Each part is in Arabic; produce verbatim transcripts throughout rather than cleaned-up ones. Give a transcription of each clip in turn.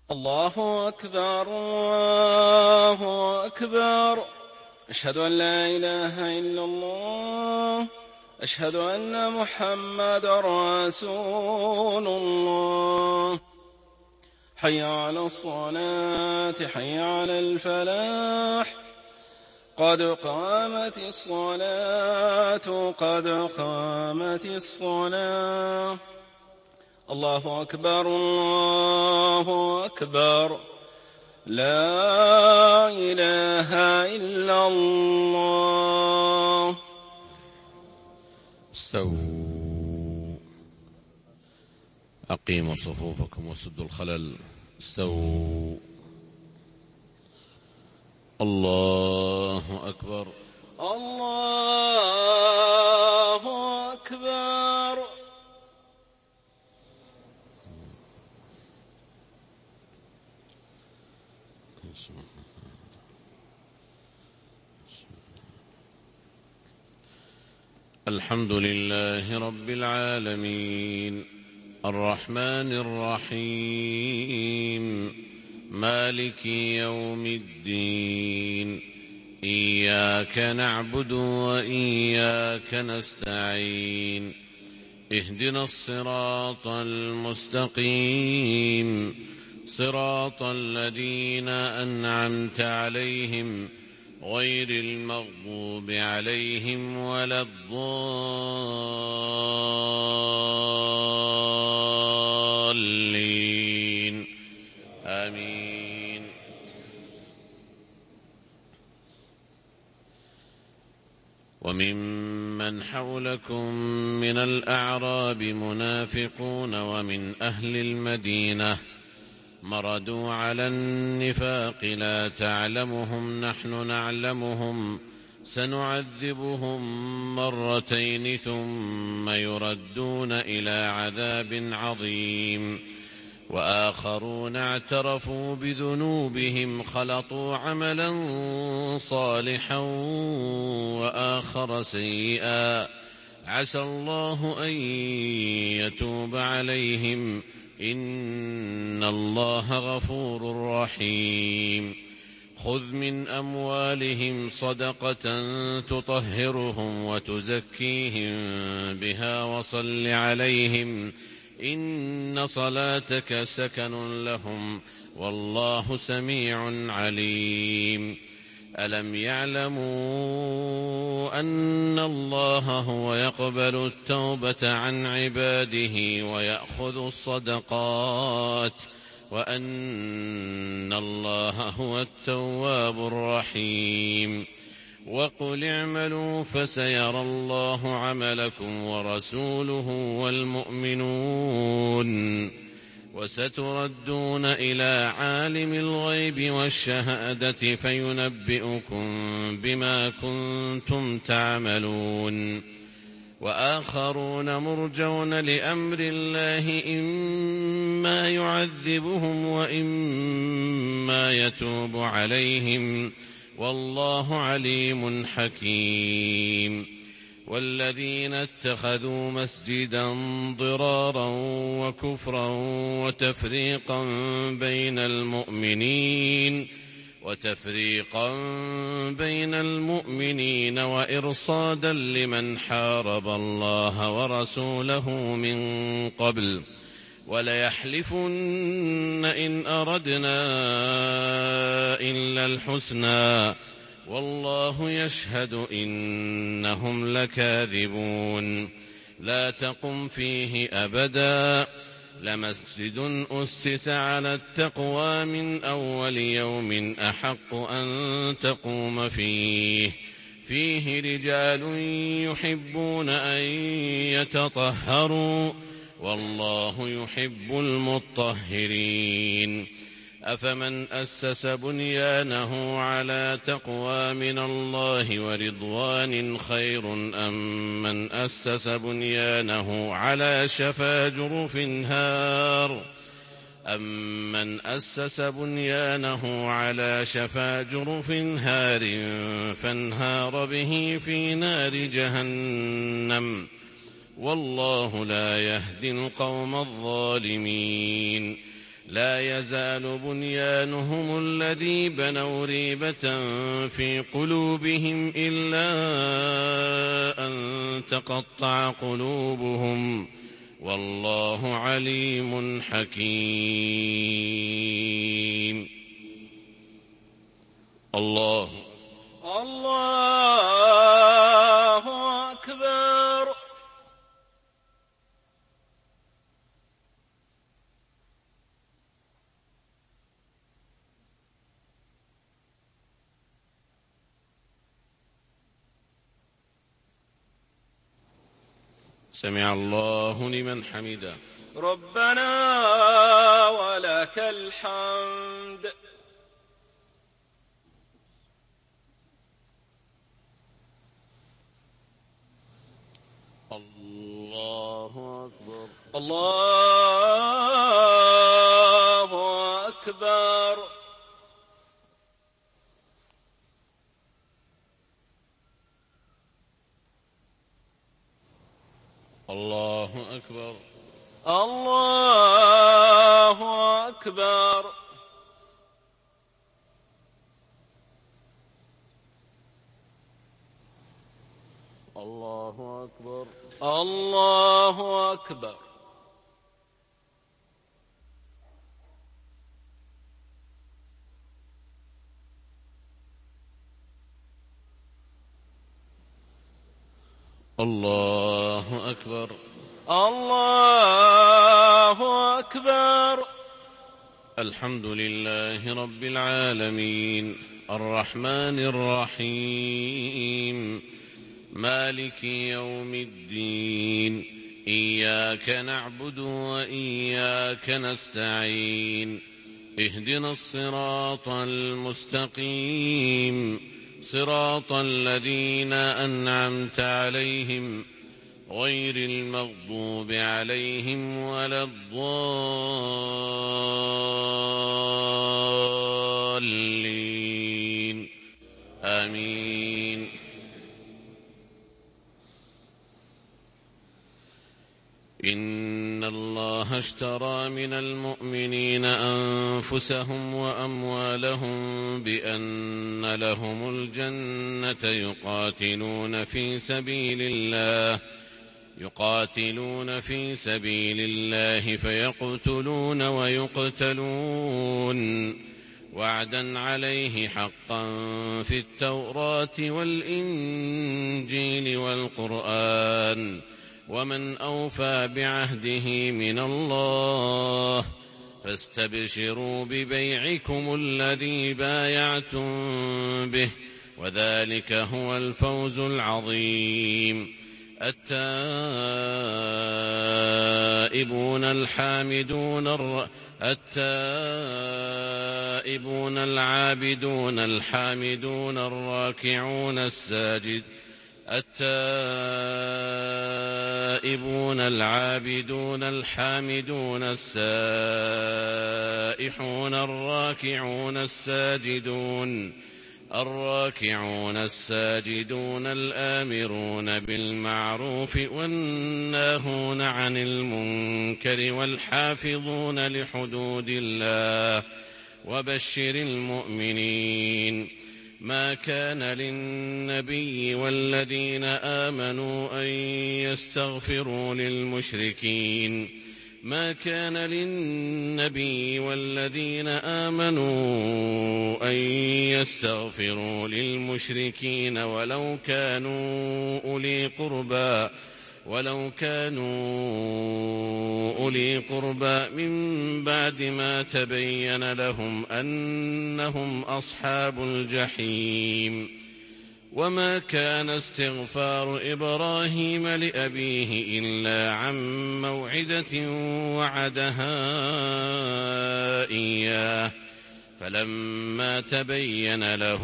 الله أكبر الله أكبر. أشهد أن لا إله إلا الله. أشهد أن محمدًا رسول الله. حي على الصلاة حي على الفلاح. قد قامت الصلاة قد قامت الصلاة. الله أكبر الله أكبر. لا إله إلا الله. استووا، أقيموا صفوفكم وسدوا الخلل. استووا. الله أكبر الله أكبر. الحمد لله رب العالمين، الرحمن الرحيم، مالك يوم الدين. إياك نعبد وإياك نستعين. اهدنا الصراط المستقيم، صراط الذين أنعمت عليهم غير المغضوب عليهم ولا الضالين. آمين. وممن حولكم من الأعراب منافقون ومن أهل المدينة مردوا على النفاق لا تعلمهم نحن نعلمهم سنعذبهم مرتين ثم يردون إلى عذاب عظيم. وآخرون اعترفوا بذنوبهم خلطوا عملا صالحا وآخر سيئا عسى الله أن يتوب عليهم إن الله غفور رحيم. خذ من أموالهم صدقة تطهرهم وتزكيهم بها وصل عليهم إن صلاتك سكن لهم والله سميع عليم. ألم يعلموا أن الله هو يقبل التوبة عن عباده ويأخذ الصدقات وأن الله هو التواب الرحيم. وقل اعملوا فسيرى الله عملكم ورسوله والمؤمنون وستردون إلى عالم الغيب والشهادة فينبئكم بما كنتم تعملون. وآخرون مرجون لأمر الله إما يعذبهم وإما يتوب عليهم والله عليم حكيم. والذين اتخذوا مسجدا ضرارا وكفرا وتفريقا بين المؤمنين وتفريقا بين المؤمنين وإرصادا لمن حارب الله ورسوله من قبل وليحلفن إن أردنا إلا الحسنى والله يشهد إنهم لكاذبون. لا تقم فيه أبدا لمسجد أسس على التقوى من أول يوم أحق أن تقوم فيه فيه رجال يحبون أن يتطهروا والله يحب المطهرين. أفمن أسس بنيانه على تقوى من الله ورضوان خير أم من أسس بنيانه على شفا جرف هار أمن أسس بنيانه على شفا جرف هار فانهار به في نار جهنم والله لا يهدي القوم الظالمين. لا يزال بنيانهم الذي بنوا ريبة في قلوبهم إلا أن تقطع قلوبهم والله عليم حكيم. الله الله أكبر. سمع الله لمن حمده. ربنا ولك الحمد. الله أكبر. الله أكبر. الله أكبر. الله أكبر. الله أكبر. الله أكبر. الله أكبر. الله أكبر. الحمد لله رب العالمين الرحمن الرحيم مالك يوم الدين إياك نعبد وإياك نستعين اهدنا الصراط المستقيم صراط الذين أنعمت عليهم غير المغضوب عليهم ولا الضالين آمين. إن الله اشترى من المؤمنين أنفسهم وأموالهم بأن لهم الجنة يقاتلون في سبيل الله يقاتلون في سبيل الله فيقتلون ويقتلون وعدا عليه حقا في التوراة والإنجيل والقرآن ومن أوفى بعهده من الله فاستبشروا ببيعكم الذي بايعتم به وذلك هو الفوز العظيم. التائبون الحامدون الر... التائبون العابدون الحامدون الراكعون الساجد التائبون العابدون الحامدون السائحون الراكعون الساجدون الراكعون الساجدون الآمرون بالمعروف والناهون عن المنكر والحافظون لحدود الله وبشر المؤمنين. ما كان للنبي والذين آمنوا أن يستغفروا للمشركين ما كان للنبي والذين آمنوا أن يستغفروا للمشركين ولو كانوا أولي قربى ولو كانوا أولي قربى من بعد ما تبين لهم أنهم أصحاب الجحيم. وما كان استغفار إبراهيم لأبيه إلا عن موعدة وعدها إياه فلما تبين له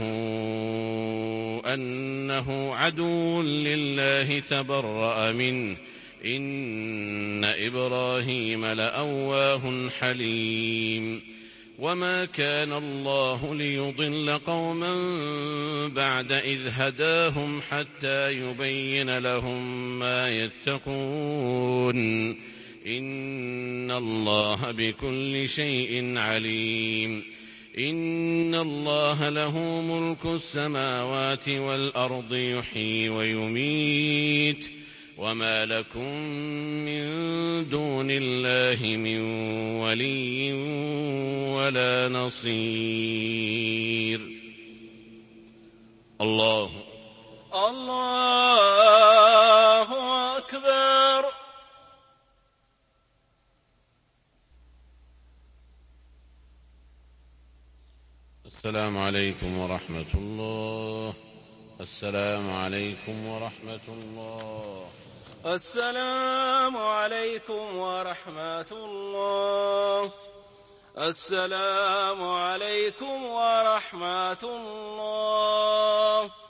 أنه عدو لله تبرأ منه إن إبراهيم لأواه حليم. وما كان الله ليضل قوما بعد إذ هداهم حتى يبين لهم ما يتقون إن الله بكل شيء عليم إن الله له ملك السماوات والأرض يحيي ويميت وما لكم من دون الله من ولي ولا نصير. الله الله أكبر. السلام عليكم ورحمة الله. السلام عليكم ورحمة الله. السلام عليكم ورحمة الله. السلام عليكم ورحمة الله.